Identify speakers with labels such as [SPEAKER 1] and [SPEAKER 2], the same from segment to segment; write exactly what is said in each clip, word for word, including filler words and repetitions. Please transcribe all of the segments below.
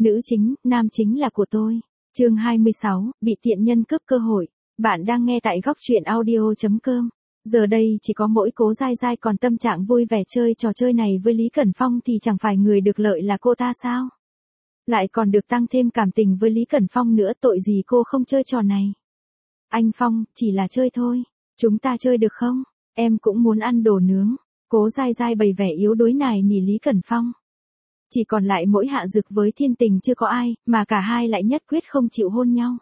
[SPEAKER 1] Nữ chính, nam chính là của tôi. Chương hai mươi sáu, bị tiện nhân cướp cơ hội. Bạn đang nghe tại góc truyện audio chấm com. Giờ đây chỉ có mỗi Cố Giai Giai còn tâm trạng vui vẻ chơi trò chơi này với Lý Cẩn Phong thì chẳng phải người được lợi là cô ta sao? Lại còn được tăng thêm cảm tình với Lý Cẩn Phong nữa, tội gì cô không chơi trò này. Anh Phong, chỉ là chơi thôi. Chúng ta chơi được không? Em cũng muốn ăn đồ nướng. Cố Giai Giai bày vẻ yếu đuối nài nỉ Lý Cẩn Phong. Chỉ còn lại mỗi Hạ Dực với Thiên Tình chưa có ai, mà cả hai lại nhất quyết không chịu hôn nhau.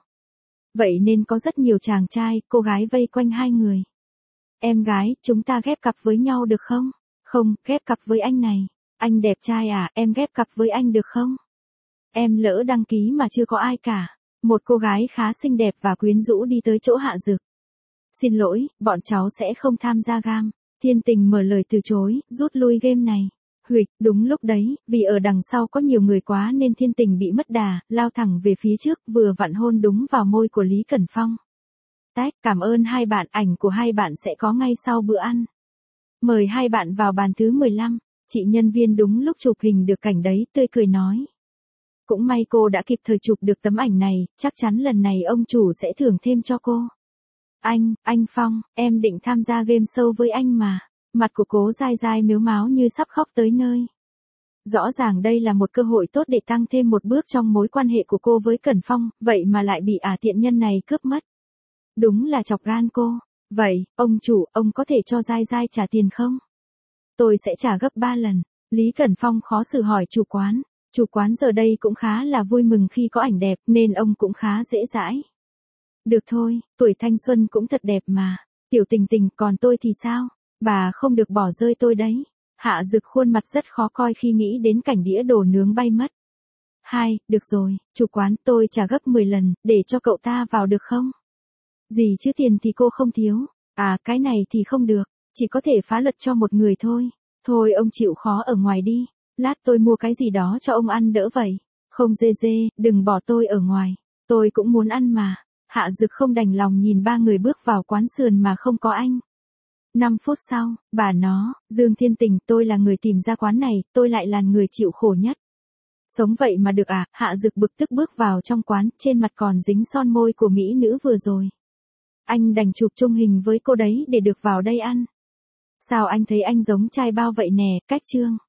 [SPEAKER 1] Vậy nên có rất nhiều chàng trai, cô gái vây quanh hai người. Em gái, chúng ta ghép cặp với nhau được không? Không, ghép cặp với anh này. Anh đẹp trai à, em ghép cặp với anh được không? Em lỡ đăng ký mà chưa có ai cả. Một cô gái khá xinh đẹp và quyến rũ đi tới chỗ Hạ Dực. Xin lỗi, bọn cháu sẽ không tham gia game. Thiên Tình mở lời từ chối, rút lui game này. Huỵch, đúng lúc đấy, vì ở đằng sau có nhiều người quá nên Thiên Tình bị mất đà, lao thẳng về phía trước, vừa vặn hôn đúng vào môi của Lý Cẩn Phong. Tách, cảm ơn hai bạn, ảnh của hai bạn sẽ có ngay sau bữa ăn. Mời hai bạn vào bàn thứ mười lăm, chị nhân viên đúng lúc chụp hình được cảnh đấy, tươi cười nói. Cũng may cô đã kịp thời chụp được tấm ảnh này, chắc chắn lần này ông chủ sẽ thưởng thêm cho cô. Anh, anh Phong, em định tham gia game show với anh mà. Mặt của Cố Giai Giai mếu máo như sắp khóc tới nơi. Rõ ràng đây là một cơ hội tốt để tăng thêm một bước trong mối quan hệ của cô với Cẩn Phong, vậy mà lại bị ả tiện nhân này cướp mất. Đúng là chọc gan cô. Vậy, ông chủ, ông có thể cho Giai Giai trả tiền không? Tôi sẽ trả gấp ba lần. Lý Cẩn Phong khó xử hỏi chủ quán. Chủ quán giờ đây cũng khá là vui mừng khi có ảnh đẹp nên ông cũng khá dễ dãi. Được thôi, tuổi thanh xuân cũng thật đẹp mà. Tiểu Tình Tình, còn tôi thì sao? Bà không được bỏ rơi tôi đấy. Hạ Dực khuôn mặt rất khó coi khi nghĩ đến cảnh đĩa đồ nướng bay mất. Hai, được rồi, chủ quán, tôi trả gấp mười lần, để cho cậu ta vào được không? Gì chứ, tiền thì cô không thiếu. À, cái này thì không được, chỉ có thể phá luật cho một người thôi. Thôi ông chịu khó ở ngoài đi, lát tôi mua cái gì đó cho ông ăn đỡ vậy. Không dê dê, đừng bỏ tôi ở ngoài, tôi cũng muốn ăn mà. Hạ Dực không đành lòng nhìn ba người bước vào quán sườn mà không có anh. Năm phút sau, bà nó, Dương Thiên Tình, tôi là người tìm ra quán này, tôi lại là người chịu khổ nhất. Sống vậy mà được à? Hạ Dực bực tức bước vào trong quán, trên mặt còn dính son môi của mỹ nữ vừa rồi. Anh đành chụp chung hình với cô đấy để được vào đây ăn. Sao anh thấy anh giống trai bao vậy nè, cách trương.